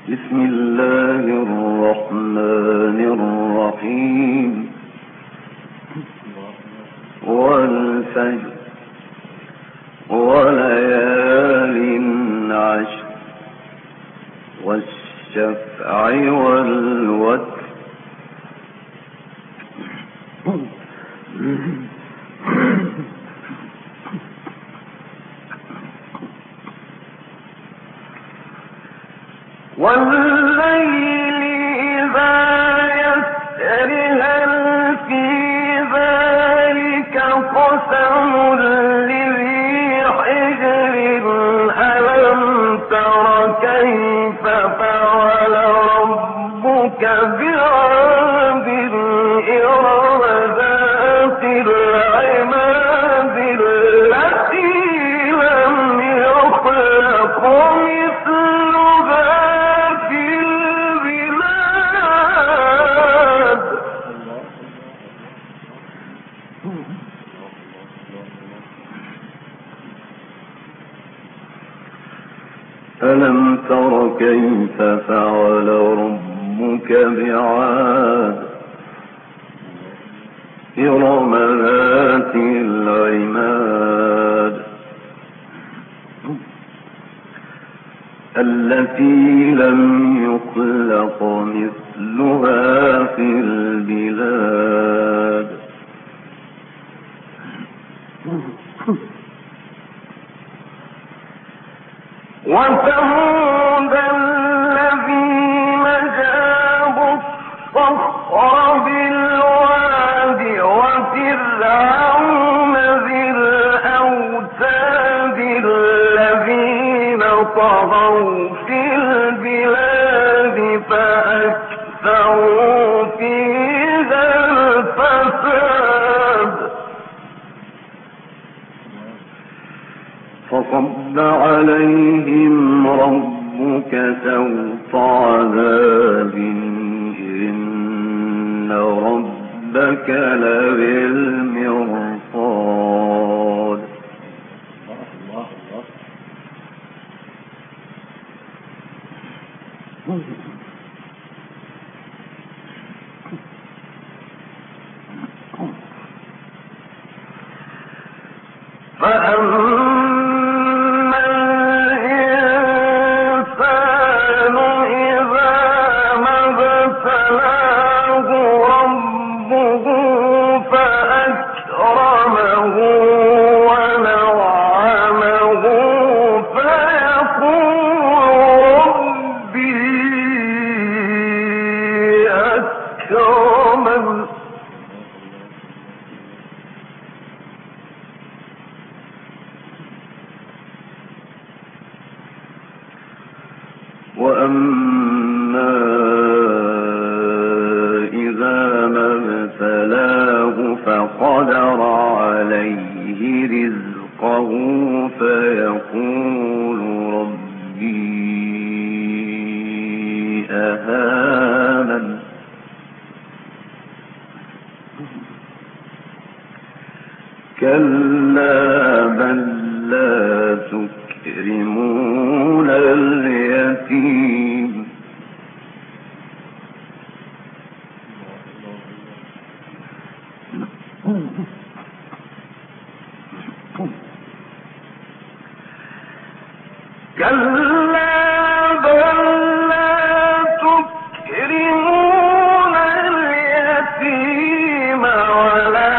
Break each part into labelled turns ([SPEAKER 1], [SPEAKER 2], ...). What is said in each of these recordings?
[SPEAKER 1] بسم الله الرحمن الرحيم. والفجر وليال عشر والشفع والوتر والليل إذا يسر هل في ذلك قسم لذي حجر ألم تر كيف فعل ربك بعاد إرم ذات العماد التي لم يخلق مثلها في البلاد. ألم تر كيف فعل ربك بعاد إرم ذات العماد التي لم يخلق مثلها في البلاد. وثمود الذين جابوا الصخر بالواد وفرعون ذي الأوتاد الذين طغوا في البلاد فأكثروا فيها الفساد. فصب عليهم ربك سوط عذاب إن ربك لبالمرصاد. فأما الإنسان إذا ما ابتلاه ربه فأكرمه ونعمه فيقول ربي أكرمن. وأما إذا ما ابتلاه فقدر عليه رزقه فيقول ربي أهانن. كلا بل لا تكرمون اليتيم كلا بل لا تكرمون اليتيم ولا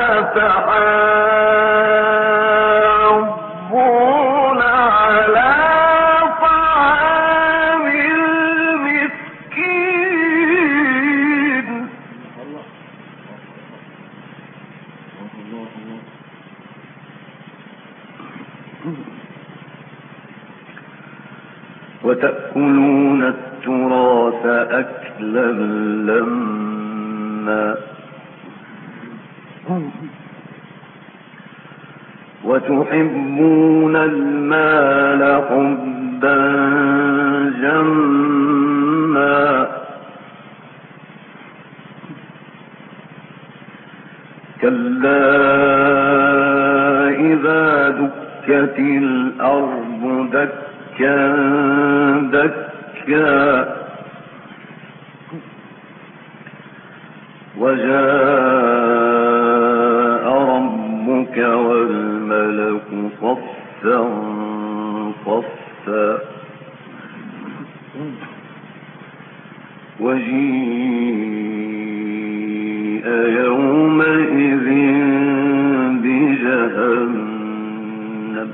[SPEAKER 1] تحاضون على طعام المسكين. وتأكلون التراث أكلا لما وتحبون المال حبا جما كلا إذا دكت الأرض دكا دكا دكا وجاء ربك والملك صفا صفا وجيء يومئذ بجهنم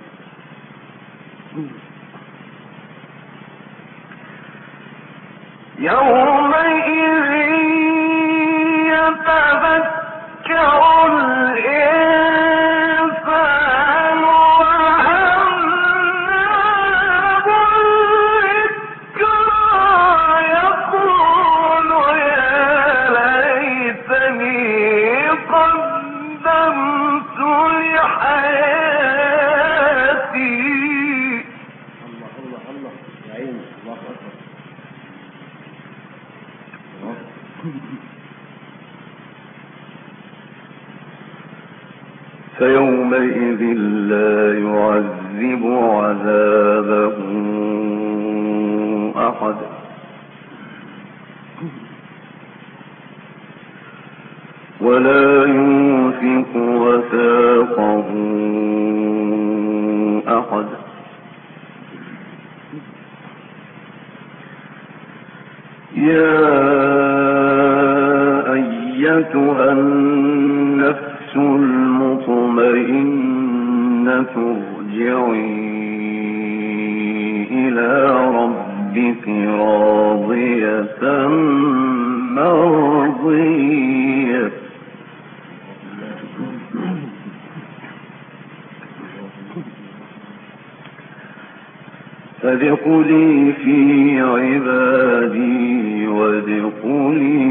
[SPEAKER 1] يومئذ يتذكر الإنسان وأنى له الذكرى يقول يا ليتني قدمت لحياتي.
[SPEAKER 2] الله الله الله يا عيني الله أكبر.
[SPEAKER 1] فيومئذ لا يعذب عذابه أحد ولا يوثق وثاقه أحد. يا أيتها النفس المطمئنة ارجعي إلى ربك راضية مرضية فادخلي في عبادي وادخلي